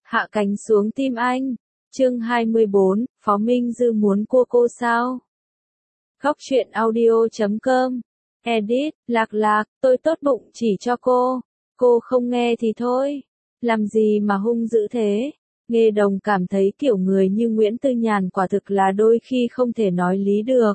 Hạ cánh xuống tim anh. Chương 24, Phó Minh Dư muốn cua cô sao? Góc truyện audio.com. Edit, Lạc, tôi tốt bụng chỉ cho cô. Cô không nghe thì thôi. Làm gì mà hung dữ thế? Nghê Đồng cảm thấy kiểu người như Nguyễn Tư Nhàn quả thực là đôi khi không thể nói lý được.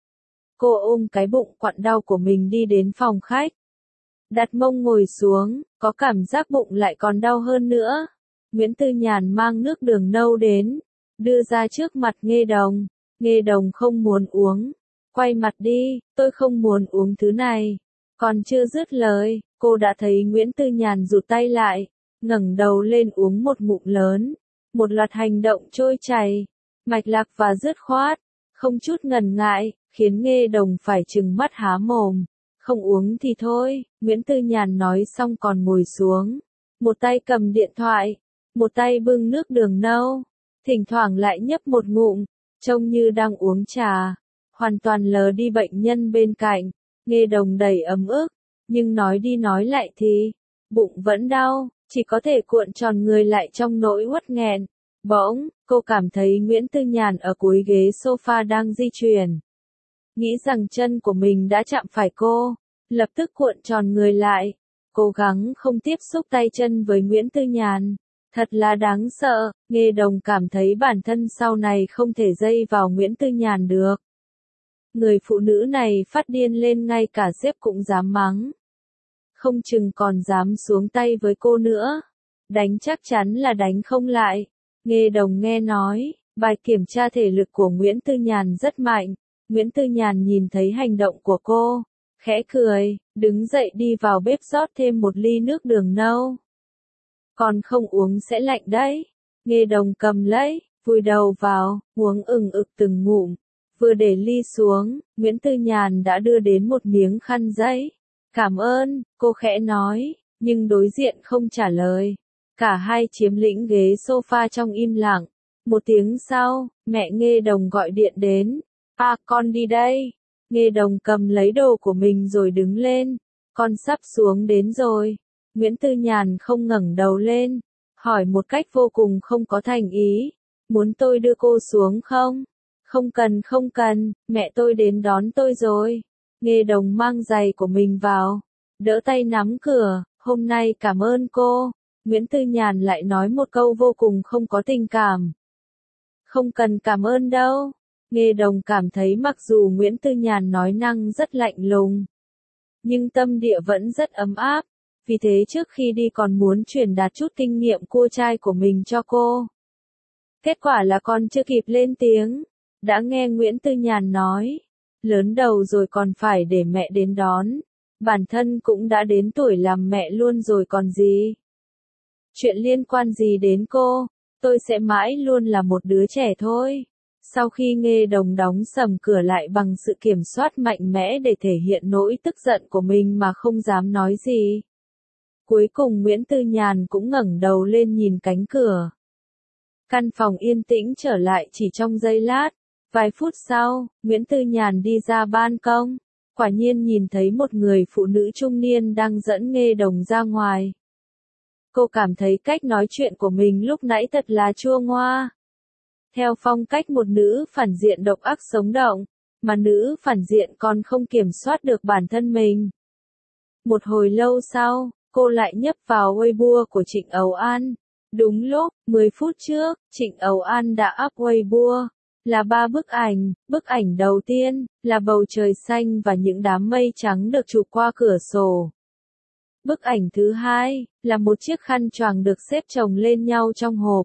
Cô ôm cái bụng quặn đau của mình đi đến phòng khách. Đặt mông ngồi xuống, có cảm giác bụng lại còn đau hơn nữa. Nguyễn Tư Nhàn mang nước đường nâu đến, đưa ra trước mặt Nghê Đồng. Nghê Đồng không muốn uống. Quay mặt đi, tôi không muốn uống thứ này. Còn chưa dứt lời, cô đã thấy Nguyễn Tư Nhàn rụt tay lại, ngẩng đầu lên uống một ngụm lớn. Một loạt hành động trôi chảy, mạch lạc và dứt khoát, không chút ngần ngại, khiến Nghê Đồng phải trừng mắt há mồm. Không uống thì thôi, Nguyễn Tư Nhàn nói xong còn ngồi xuống. Một tay cầm điện thoại, một tay bưng nước đường nâu, thỉnh thoảng lại nhấp một ngụm, trông như đang uống trà, hoàn toàn lờ đi bệnh nhân bên cạnh. Nghê Đồng đầy ấm ức, nhưng nói đi nói lại thì, bụng vẫn đau, chỉ có thể cuộn tròn người lại trong nỗi uất nghẹn. Bỗng, cô cảm thấy Nguyễn Tư Nhàn ở cuối ghế sofa đang di chuyển. Nghĩ rằng chân của mình đã chạm phải cô, lập tức cuộn tròn người lại, cố gắng không tiếp xúc tay chân với Nguyễn Tư Nhàn. Thật là đáng sợ, Nghê Đồng cảm thấy bản thân sau này không thể dây vào Nguyễn Tư Nhàn được. Người phụ nữ này phát điên lên ngay cả sếp cũng dám mắng. Không chừng còn dám xuống tay với cô nữa. Đánh chắc chắn là đánh không lại. Nghê Đồng nghe nói, bài kiểm tra thể lực của Nguyễn Tư Nhàn rất mạnh. Nguyễn Tư Nhàn nhìn thấy hành động của cô, khẽ cười, đứng dậy đi vào bếp rót thêm một ly nước đường nâu. Còn không uống sẽ lạnh đấy. Nghê Đồng cầm lấy, vùi đầu vào, uống ừng ực từng ngụm. Vừa để ly xuống, Nguyễn Tư Nhàn đã đưa đến một miếng khăn giấy. Cảm ơn, cô khẽ nói, nhưng đối diện không trả lời. Cả hai chiếm lĩnh ghế sofa trong im lặng. Một tiếng sau, mẹ Nghê Đồng gọi điện đến. À, con đi đây. Nghê Đồng cầm lấy đồ của mình rồi đứng lên. Con sắp xuống đến rồi. Nguyễn Tư Nhàn không ngẩng đầu lên, hỏi một cách vô cùng không có thành ý. Muốn tôi đưa cô xuống không? Không cần, mẹ tôi đến đón tôi rồi. Nghê Đồng mang giày của mình vào, đỡ tay nắm cửa, hôm nay cảm ơn cô. Nguyễn Tư Nhàn lại nói một câu vô cùng không có tình cảm. Không cần cảm ơn đâu. Nghê Đồng cảm thấy mặc dù Nguyễn Tư Nhàn nói năng rất lạnh lùng, nhưng tâm địa vẫn rất ấm áp. Vì thế trước khi đi còn muốn truyền đạt chút kinh nghiệm cua trai của mình cho cô. Kết quả là con chưa kịp lên tiếng, đã nghe Nguyễn Tư Nhàn nói, lớn đầu rồi còn phải để mẹ đến đón, bản thân cũng đã đến tuổi làm mẹ luôn rồi còn gì. Chuyện liên quan gì đến cô, tôi sẽ mãi luôn là một đứa trẻ thôi. Sau khi Nghê Đồng đóng sầm cửa lại bằng sự kiểm soát mạnh mẽ để thể hiện nỗi tức giận của mình mà không dám nói gì. Cuối cùng Nguyễn Tư Nhàn cũng ngẩng đầu lên nhìn cánh cửa. Căn phòng yên tĩnh trở lại chỉ trong giây lát. Vài phút sau, Nguyễn Tư Nhàn đi ra ban công. Quả nhiên nhìn thấy một người phụ nữ trung niên đang dẫn Nghê Đồng ra ngoài. Cô cảm thấy cách nói chuyện của mình lúc nãy thật là chua ngoa. Theo phong cách một nữ phản diện độc ác sống động, mà nữ phản diện còn không kiểm soát được bản thân mình. Một hồi lâu sau, cô lại nhấp vào Weibo của Trịnh Ấu An. Đúng lúc, 10 phút trước, Trịnh Ấu An đã up Weibo. Là 3 bức ảnh đầu tiên, là bầu trời xanh và những đám mây trắng được chụp qua cửa sổ. Bức ảnh thứ hai, là một chiếc khăn choàng được xếp chồng lên nhau trong hộp.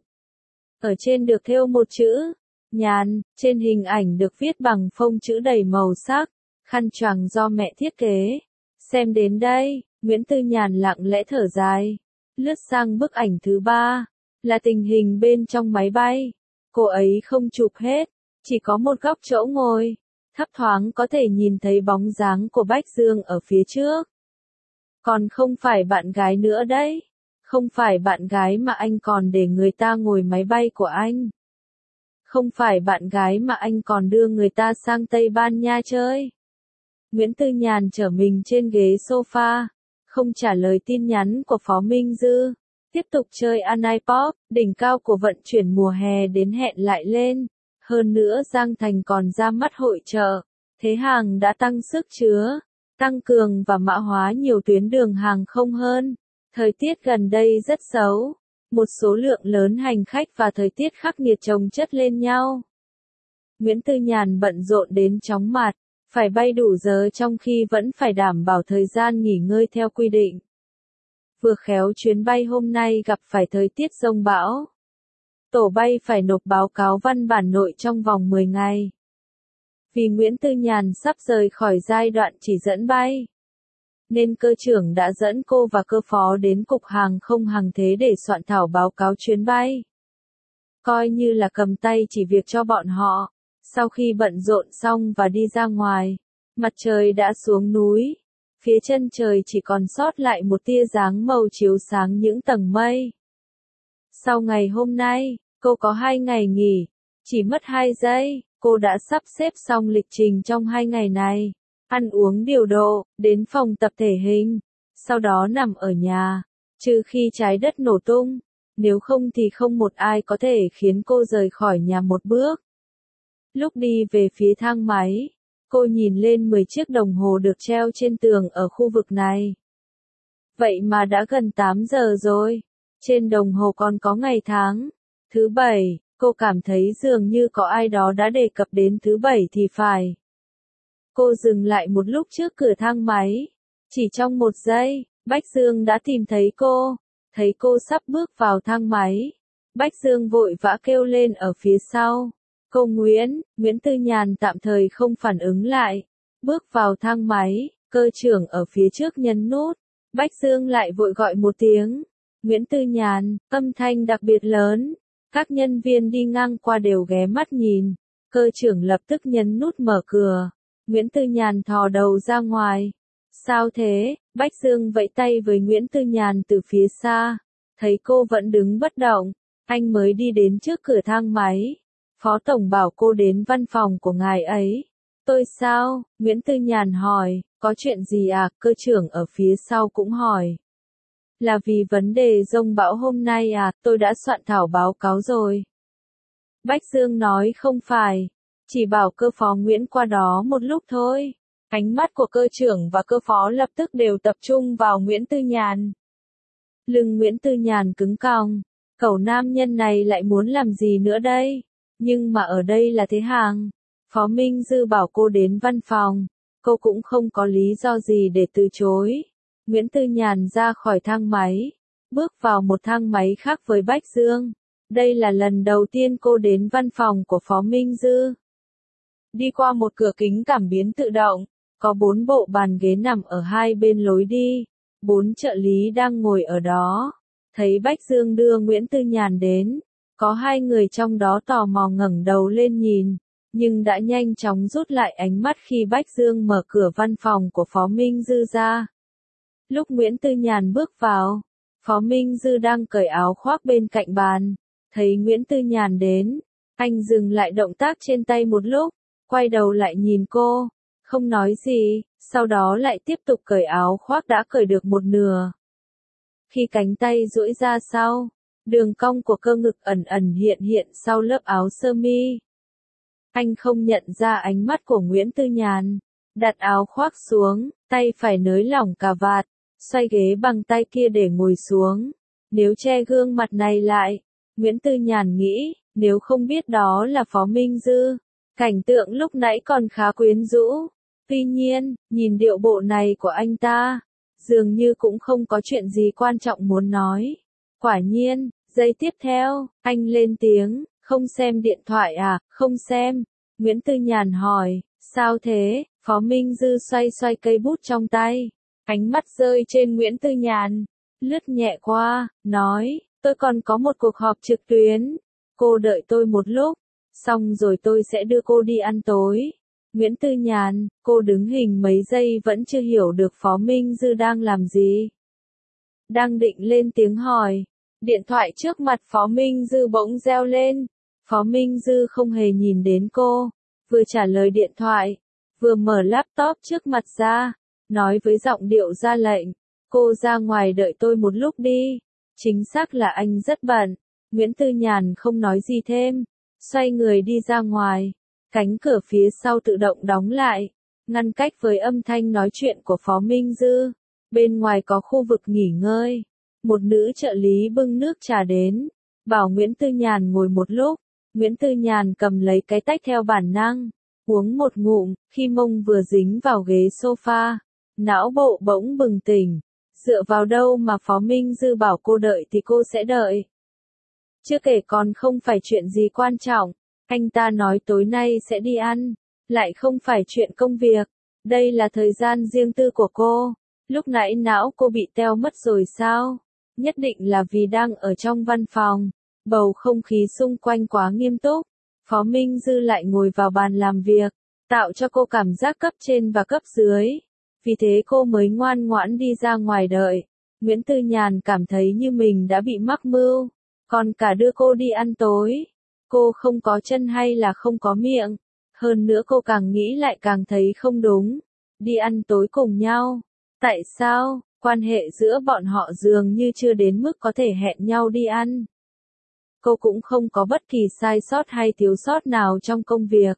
Ở trên được thêu một chữ, Nhàn, trên hình ảnh được viết bằng phông chữ đầy màu sắc, khăn choàng do mẹ thiết kế. Xem đến đây, Nguyễn Tư Nhàn lặng lẽ thở dài. Lướt sang bức ảnh thứ ba, là tình hình bên trong máy bay. Cô ấy không chụp hết, chỉ có một góc chỗ ngồi. Thấp thoáng có thể nhìn thấy bóng dáng của Bách Dương ở phía trước. Còn không phải bạn gái nữa đấy. Không phải bạn gái mà anh còn để người ta ngồi máy bay của anh. Không phải bạn gái mà anh còn đưa người ta sang Tây Ban Nha chơi. Nguyễn Tư Nhàn trở mình trên ghế sofa, không trả lời tin nhắn của Phó Minh Dư. Tiếp tục chơi Anipop, đỉnh cao của vận chuyển mùa hè đến hẹn lại lên. Hơn nữa Giang Thành còn ra mắt hội chợ. Thế hàng đã tăng sức chứa, tăng cường và mã hóa nhiều tuyến đường hàng không hơn. Thời tiết gần đây rất xấu. Một số lượng lớn hành khách và thời tiết khắc nghiệt chồng chất lên nhau. Nguyễn Tư Nhàn bận rộn đến chóng mặt, phải bay đủ giờ trong khi vẫn phải đảm bảo thời gian nghỉ ngơi theo quy định. Vừa khéo chuyến bay hôm nay gặp phải thời tiết giông bão. Tổ bay phải nộp báo cáo văn bản nội trong vòng 10 ngày. Vì Nguyễn Tư Nhàn sắp rời khỏi giai đoạn chỉ dẫn bay, nên cơ trưởng đã dẫn cô và cơ phó đến Cục Hàng không Hàng thế để soạn thảo báo cáo chuyến bay. Coi như là cầm tay chỉ việc cho bọn họ. Sau khi bận rộn xong và đi ra ngoài, mặt trời đã xuống núi. Phía chân trời chỉ còn sót lại một tia dáng màu chiếu sáng những tầng mây. Sau ngày hôm nay, cô có 2 ngày nghỉ. Chỉ mất 2 giây, cô đã sắp xếp xong lịch trình trong 2 ngày này. Ăn uống điều độ, đến phòng tập thể hình, sau đó nằm ở nhà, trừ khi trái đất nổ tung, nếu không thì không một ai có thể khiến cô rời khỏi nhà một bước. Lúc đi về phía thang máy, cô nhìn lên 10 chiếc đồng hồ được treo trên tường ở khu vực này. Vậy mà đã gần 8 giờ rồi, trên đồng hồ còn có ngày tháng. Thứ Bảy, cô cảm thấy dường như có ai đó đã đề cập đến thứ Bảy thì phải. Cô dừng lại một lúc trước cửa thang máy. Chỉ trong 1 giây, Bách Dương đã tìm thấy cô. Thấy cô sắp bước vào thang máy, Bách Dương vội vã kêu lên ở phía sau. Cô Nguyễn Tư Nhàn tạm thời không phản ứng lại. Bước vào thang máy, cơ trưởng ở phía trước nhấn nút. Bách Dương lại vội gọi một tiếng. Nguyễn Tư Nhàn, âm thanh đặc biệt lớn. Các nhân viên đi ngang qua đều ghé mắt nhìn. Cơ trưởng lập tức nhấn nút mở cửa. Nguyễn Tư Nhàn thò đầu ra ngoài. Sao thế? Bách Dương vẫy tay với Nguyễn Tư Nhàn từ phía xa. Thấy cô vẫn đứng bất động, anh mới đi đến trước cửa thang máy. Phó Tổng bảo cô đến văn phòng của ngài ấy. Tôi sao? Nguyễn Tư Nhàn hỏi, có chuyện gì à? Cơ trưởng ở phía sau cũng hỏi. Là vì vấn đề giông bão hôm nay à? Tôi đã soạn thảo báo cáo rồi. Bách Dương nói không phải. Chỉ bảo cơ phó Nguyễn qua đó một lúc thôi. Ánh mắt của cơ trưởng và cơ phó lập tức đều tập trung vào Nguyễn Tư Nhàn. Lưng Nguyễn Tư Nhàn cứng còng. Cẩu nam nhân này lại muốn làm gì nữa đây? Nhưng mà ở đây là Thế Hàng. Phó Minh Dư bảo cô đến văn phòng. Cô cũng không có lý do gì để từ chối. Nguyễn Tư Nhàn ra khỏi thang máy. Bước vào một thang máy khác với Bách Dương. Đây là lần đầu tiên cô đến văn phòng của Phó Minh Dư. Đi qua một cửa kính cảm biến tự động. Có 4 bộ bàn ghế nằm ở hai bên lối đi. 4 trợ lý đang ngồi ở đó. Thấy Bách Dương đưa Nguyễn Tư Nhàn đến. Có 2 người trong đó tò mò ngẩng đầu lên nhìn. Nhưng đã nhanh chóng rút lại ánh mắt khi Bách Dương mở cửa văn phòng của Phó Minh Dư ra. Lúc Nguyễn Tư Nhàn bước vào, Phó Minh Dư đang cởi áo khoác bên cạnh bàn. Thấy Nguyễn Tư Nhàn đến, anh dừng lại động tác trên tay một lúc, quay đầu lại nhìn cô, không nói gì, sau đó lại tiếp tục cởi áo khoác đã cởi được một nửa. Khi cánh tay duỗi ra sau, đường cong của cơ ngực ẩn ẩn hiện hiện sau lớp áo sơ mi. Anh không nhận ra ánh mắt của Nguyễn Tư Nhàn, đặt áo khoác xuống, tay phải nới lỏng cà vạt, xoay ghế bằng tay kia để ngồi xuống. Nếu che gương mặt này lại, Nguyễn Tư Nhàn nghĩ, nếu không biết đó là Phó Minh Dư, cảnh tượng lúc nãy còn khá quyến rũ. Tuy nhiên, nhìn điệu bộ này của anh ta, dường như cũng không có chuyện gì quan trọng muốn nói. Quả nhiên, giây tiếp theo, anh lên tiếng, không xem điện thoại à? Không xem. Nguyễn Tư Nhàn hỏi, sao thế? Phó Minh Dư xoay xoay cây bút trong tay. Ánh mắt rơi trên Nguyễn Tư Nhàn, lướt nhẹ qua, nói, tôi còn có một cuộc họp trực tuyến. Cô đợi tôi một lúc, xong rồi tôi sẽ đưa cô đi ăn tối. Nguyễn Tư Nhàn, cô đứng hình mấy giây vẫn chưa hiểu được Phó Minh Dư đang làm gì. Đang định lên tiếng hỏi, điện thoại trước mặt Phó Minh Dư bỗng reo lên. Phó Minh Dư không hề nhìn đến cô, vừa trả lời điện thoại, vừa mở laptop trước mặt ra, nói với giọng điệu ra lệnh, cô ra ngoài đợi tôi một lúc đi. Chính xác là anh rất bận. Nguyễn Tư Nhàn không nói gì thêm, xoay người đi ra ngoài. Cánh cửa phía sau tự động đóng lại, ngăn cách với âm thanh nói chuyện của Phó Minh Dư. Bên ngoài có khu vực nghỉ ngơi. Một nữ trợ lý bưng nước trà đến, bảo Nguyễn Tư Nhàn ngồi một lúc. Nguyễn Tư Nhàn cầm lấy cái tách theo bản năng, uống một ngụm, khi mông vừa dính vào ghế sofa, não bộ bỗng bừng tỉnh. Dựa vào đâu mà Phó Minh Dư bảo cô đợi thì cô sẽ đợi. Chưa kể còn không phải chuyện gì quan trọng, anh ta nói tối nay sẽ đi ăn, lại không phải chuyện công việc. Đây là thời gian riêng tư của cô. Lúc nãy não cô bị teo mất rồi sao? Nhất định là vì đang ở trong văn phòng, bầu không khí xung quanh quá nghiêm túc. Phó Minh Dư lại ngồi vào bàn làm việc, tạo cho cô cảm giác cấp trên và cấp dưới. Vì thế cô mới ngoan ngoãn đi ra ngoài đợi. Nguyễn Tư Nhàn cảm thấy như mình đã bị mắc mưu, còn cả đưa cô đi ăn tối. Cô không có chân hay là không có miệng? Hơn nữa cô càng nghĩ lại càng thấy không đúng. Đi ăn tối cùng nhau. Tại sao? Quan hệ giữa bọn họ dường như chưa đến mức có thể hẹn nhau đi ăn. Cô cũng không có bất kỳ sai sót hay thiếu sót nào trong công việc.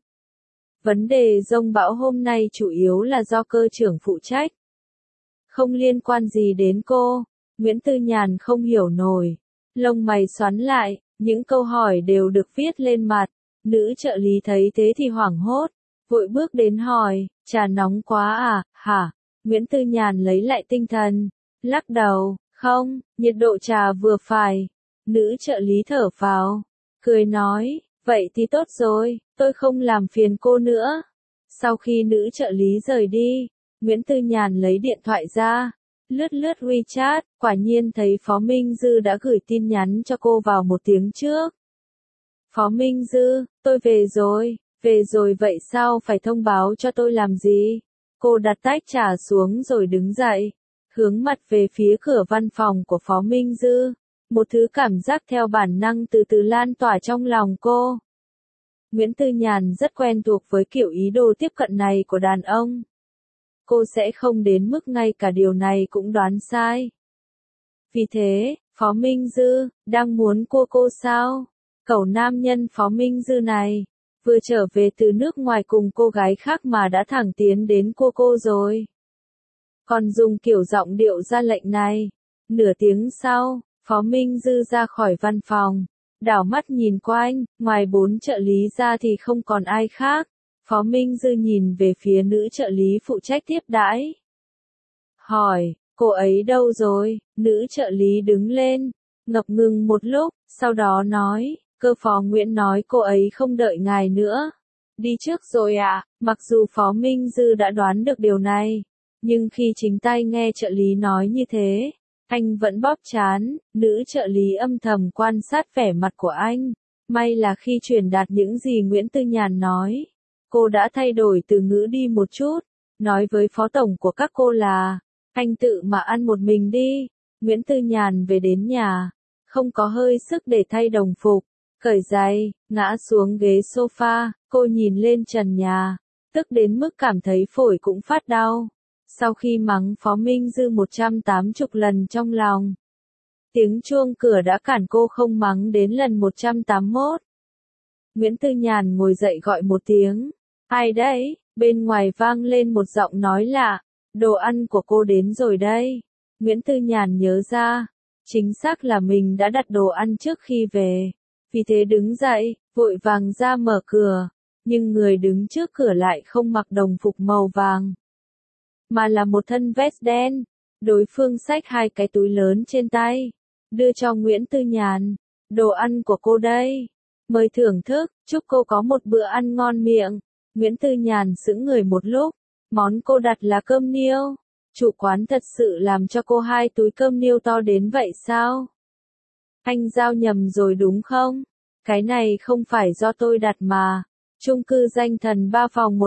Vấn đề dông bão hôm nay chủ yếu là do cơ trưởng phụ trách. Không liên quan gì đến cô. Nguyễn Tư Nhàn không hiểu nổi. Lông mày xoắn lại, những câu hỏi đều được viết lên mặt. Nữ trợ lý thấy thế thì hoảng hốt, vội bước đến hỏi, trà nóng quá à, hả? Nguyễn Tư Nhàn lấy lại tinh thần, lắc đầu, không, nhiệt độ trà vừa phải. Nữ trợ lý thở phào, cười nói, vậy thì tốt rồi, tôi không làm phiền cô nữa. Sau khi nữ trợ lý rời đi, Nguyễn Tư Nhàn lấy điện thoại ra, lướt lướt WeChat, quả nhiên thấy Phó Minh Dư đã gửi tin nhắn cho cô vào 1 tiếng trước. Phó Minh Dư, tôi về rồi vậy sao phải thông báo cho tôi làm gì? Cô đặt tách trà xuống rồi đứng dậy, hướng mặt về phía cửa văn phòng của Phó Minh Dư. Một thứ cảm giác theo bản năng từ từ lan tỏa trong lòng cô. Nguyễn Tư Nhàn rất quen thuộc với kiểu ý đồ tiếp cận này của đàn ông. Cô sẽ không đến mức ngay cả điều này cũng đoán sai. Vì thế, Phó Minh Dư, đang muốn cua cô sao? Cẩu nam nhân Phó Minh Dư này, vừa trở về từ nước ngoài cùng cô gái khác mà đã thẳng tiến đến cua cô rồi. Còn dùng kiểu giọng điệu ra lệnh này. Nửa tiếng sau, Phó Minh Dư ra khỏi văn phòng, đảo mắt nhìn quanh, ngoài 4 trợ lý ra thì không còn ai khác. Phó Minh Dư nhìn về phía nữ trợ lý phụ trách tiếp đãi. Hỏi, cô ấy đâu rồi? Nữ trợ lý đứng lên, ngập ngừng một lúc, sau đó nói, cơ phó Nguyễn nói cô ấy không đợi ngài nữa. Đi trước rồi ạ. Mặc dù Phó Minh Dư đã đoán được điều này, nhưng khi chính tay nghe trợ lý nói như thế, anh vẫn bóp trán. Nữ trợ lý âm thầm quan sát vẻ mặt của anh. May là khi truyền đạt những gì Nguyễn Tư Nhàn nói, cô đã thay đổi từ ngữ đi một chút, nói với phó tổng của các cô là, anh tự mà ăn một mình đi. Nguyễn Tư Nhàn về đến nhà, không có hơi sức để thay đồng phục, cởi giày, ngã xuống ghế sofa, cô nhìn lên trần nhà, tức đến mức cảm thấy phổi cũng phát đau. Sau khi mắng Phó Minh Dư 180 lần trong lòng, tiếng chuông cửa đã cản cô không mắng đến lần 181. Nguyễn Tư Nhàn ngồi dậy gọi một tiếng. Ai đấy? Bên ngoài vang lên một giọng nói lạ. Đồ ăn của cô đến rồi đây. Nguyễn Tư Nhàn nhớ ra, chính xác là mình đã đặt đồ ăn trước khi về. Vì thế đứng dậy, vội vàng ra mở cửa. Nhưng người đứng trước cửa lại không mặc đồng phục màu vàng, mà là một thân vest đen. Đối phương xách 2 cái túi lớn trên tay, đưa cho Nguyễn Tư Nhàn. Đồ ăn của cô đây. Mời thưởng thức, chúc cô có một bữa ăn ngon miệng. Nguyễn Tư Nhàn sững người một lúc. Món cô đặt là cơm niêu. Chủ quán thật sự làm cho cô 2 túi cơm niêu to đến vậy sao? Anh giao nhầm rồi đúng không? Cái này không phải do tôi đặt mà. Chung cư Danh Thần 3 phòng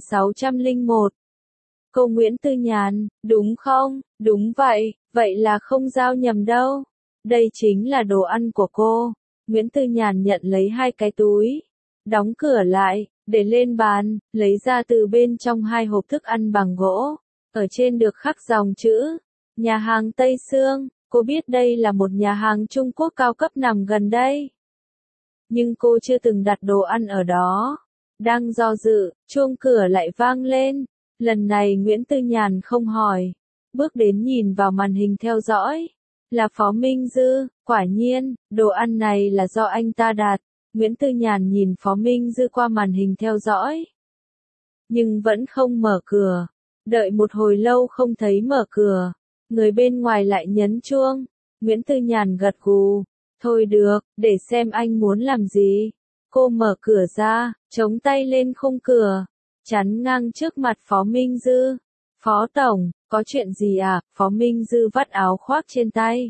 1601. Cô Nguyễn Tư Nhàn, đúng không? Đúng vậy, vậy là không giao nhầm đâu. Đây chính là đồ ăn của cô. Nguyễn Tư Nhàn nhận lấy 2 cái túi, đóng cửa lại, để lên bàn, lấy ra từ bên trong 2 hộp thức ăn bằng gỗ. Ở trên được khắc dòng chữ, nhà hàng Tây Sương. Cô biết đây là một nhà hàng Trung Quốc cao cấp nằm gần đây. Nhưng cô chưa từng đặt đồ ăn ở đó. Đang do dự, chuông cửa lại vang lên. Lần này Nguyễn Tư Nhàn không hỏi. Bước đến nhìn vào màn hình theo dõi. Là Phó Minh Dư, quả nhiên, đồ ăn này là do anh ta đặt. Nguyễn Tư Nhàn nhìn Phó Minh Dư qua màn hình theo dõi. Nhưng vẫn không mở cửa. Đợi một hồi lâu không thấy mở cửa. Người bên ngoài lại nhấn chuông. Nguyễn Tư Nhàn gật gù. Thôi được, để xem anh muốn làm gì. Cô mở cửa ra, chống tay lên khung cửa. Chắn ngang trước mặt Phó Minh Dư. Phó Tổng, có chuyện gì à? Phó Minh Dư vắt áo khoác trên tay.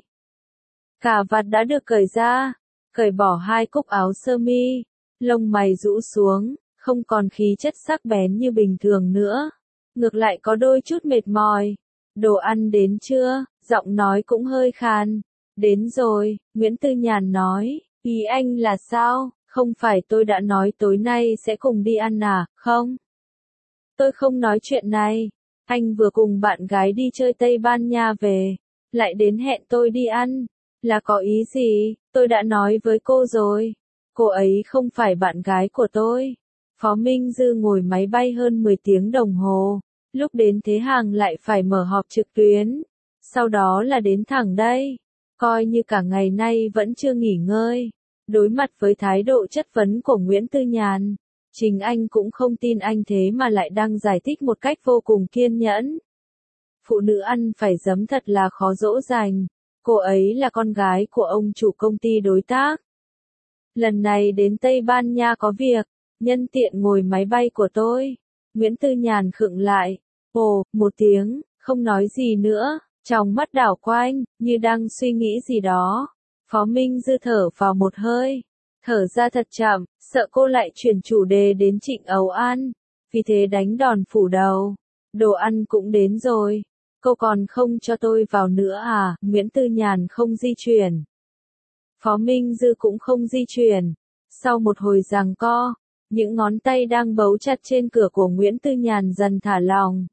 Cà vạt đã được cởi ra. Cởi bỏ 2 cúc áo sơ mi. Lông mày rũ xuống, không còn khí chất sắc bén như bình thường nữa. Ngược lại có đôi chút mệt mỏi. Đồ ăn đến chưa? Giọng nói cũng hơi khàn. Đến rồi, Nguyễn Tư Nhàn nói. Ý anh là sao? Không phải tôi đã nói tối nay sẽ cùng đi ăn à, không? Tôi không nói chuyện này. Anh vừa cùng bạn gái đi chơi Tây Ban Nha về. Lại đến hẹn tôi đi ăn. Là có ý gì? Tôi đã nói với cô rồi. Cô ấy không phải bạn gái của tôi. Phó Minh Dư ngồi máy bay hơn 10 tiếng đồng hồ. Lúc đến Thế Hàng lại phải mở họp trực tuyến. Sau đó là đến thẳng đây. Coi như cả ngày nay vẫn chưa nghỉ ngơi. Đối mặt với thái độ chất vấn của Nguyễn Tư Nhàn. Chính anh cũng không tin anh thế mà lại đang giải thích một cách vô cùng kiên nhẫn. Phụ nữ ăn phải giấm thật là khó dỗ dành. Cô ấy là con gái của ông chủ công ty đối tác. Lần này đến Tây Ban Nha có việc, nhân tiện ngồi máy bay của tôi. Nguyễn Tư Nhàn khựng lại. Ồ, một tiếng, không nói gì nữa, trong mắt đảo quanh, như đang suy nghĩ gì đó. Phó Minh Dư thở vào một hơi. Thở ra thật chậm, sợ cô lại chuyển chủ đề đến Trịnh Ấu An. Vì thế đánh đòn phủ đầu. Đồ ăn cũng đến rồi. Cô còn không cho tôi vào nữa à? Nguyễn Tư Nhàn không di chuyển. Phó Minh Dư cũng không di chuyển. Sau một hồi giằng co, những ngón tay đang bấu chặt trên cửa của Nguyễn Tư Nhàn dần thả lỏng.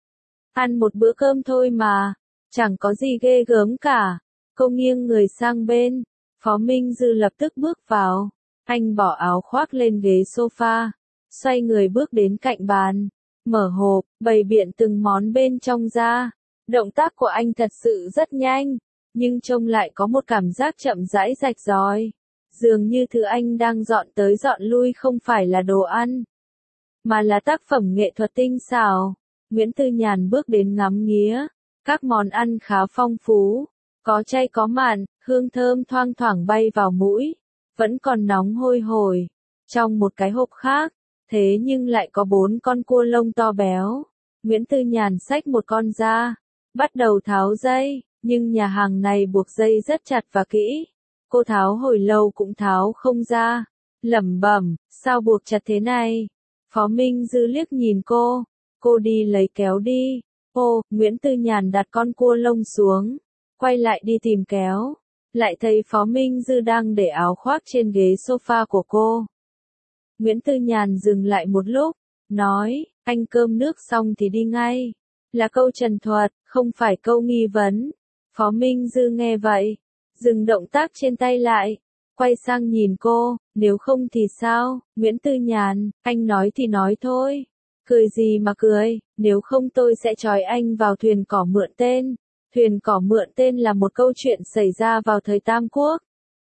Ăn một bữa cơm thôi mà, chẳng có gì ghê gớm cả. Cô nghiêng người sang bên. Phó Minh Dư lập tức bước vào. Anh bỏ áo khoác lên ghế sofa, xoay người bước đến cạnh bàn, mở hộp, bày biện từng món bên trong ra. Động tác của anh thật sự rất nhanh, nhưng trông lại có một cảm giác chậm rãi rạch ròi. Dường như thứ anh đang dọn tới dọn lui không phải là đồ ăn, mà là tác phẩm nghệ thuật tinh xảo. Nguyễn Tư Nhàn bước đến ngắm nghía. Các món ăn khá phong phú, có chay có mặn, hương thơm thoang thoảng bay vào mũi, vẫn còn nóng hôi hổi. Trong một cái hộp khác, thế nhưng lại có 4 con cua lông to béo. Nguyễn Tư Nhàn xách một con ra, bắt đầu tháo dây, nhưng nhà hàng này buộc dây rất chặt và kỹ. Cô tháo hồi lâu cũng tháo không ra, lẩm bẩm, sao buộc chặt thế này? Phó Minh Dư liếc nhìn cô đi lấy kéo đi. Ô, Nguyễn Tư Nhàn đặt con cua lông xuống, quay lại đi tìm kéo, lại thấy Phó Minh Dư đang để áo khoác trên ghế sofa của cô. Nguyễn Tư Nhàn dừng lại một lúc, nói, anh cơm nước xong thì đi ngay. Là câu trần thuật, không phải câu nghi vấn. Phó Minh Dư nghe vậy, dừng động tác trên tay lại, quay sang nhìn cô, nếu không thì sao? Nguyễn Tư Nhàn, anh nói thì nói thôi. Cười gì mà cười, nếu không tôi sẽ trói anh vào thuyền cỏ mượn tên. Thuyền cỏ mượn tên là một câu chuyện xảy ra vào thời Tam Quốc.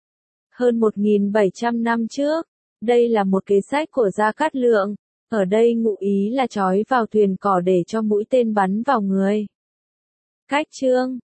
Hơn 1.700 năm trước, đây là một kế sách của Gia Cát Lượng. Ở đây ngụ ý là trói vào thuyền cỏ để cho mũi tên bắn vào người. Cách chương